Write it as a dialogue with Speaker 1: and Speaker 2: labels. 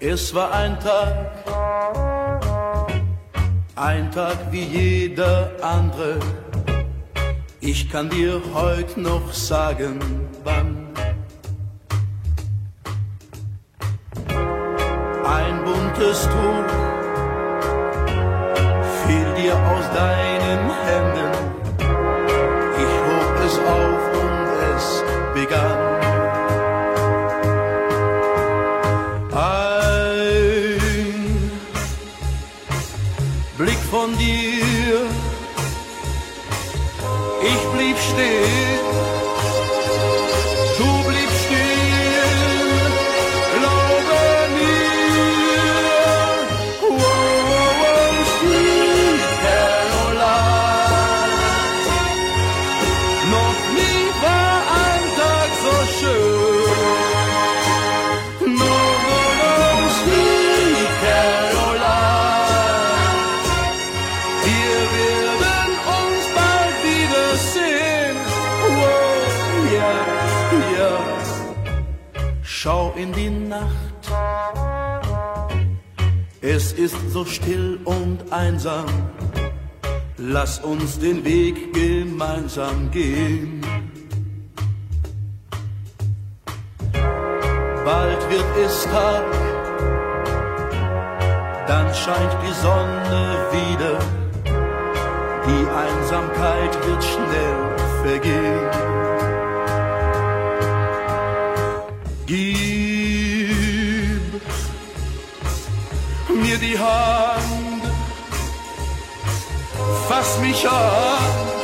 Speaker 1: Es war ein Tag wie jeder andere. Ich kann dir heute noch sagen, wann. Ein buntes Tuch fiel dir aus deinen Händen. Ich hob es auf und es begann. Ein Blick von dir, ich blieb stehen, du bliebst stehen, glaube mir. Oh, oh, oh, sweet Caroline, noch nie war ein Tag so schön. No, no, no, sweet Caroline, wir werden uns bald wiedersehen. Oh, ja, ja. Schau in die Nacht, es ist so still und einsam. Lass uns den Weg gemeinsam gehen. Bald wird es Tag, dann scheint die Sonne wieder. Die Einsamkeit wird schnell vergehen. Gib mir die Hand, fass mich an.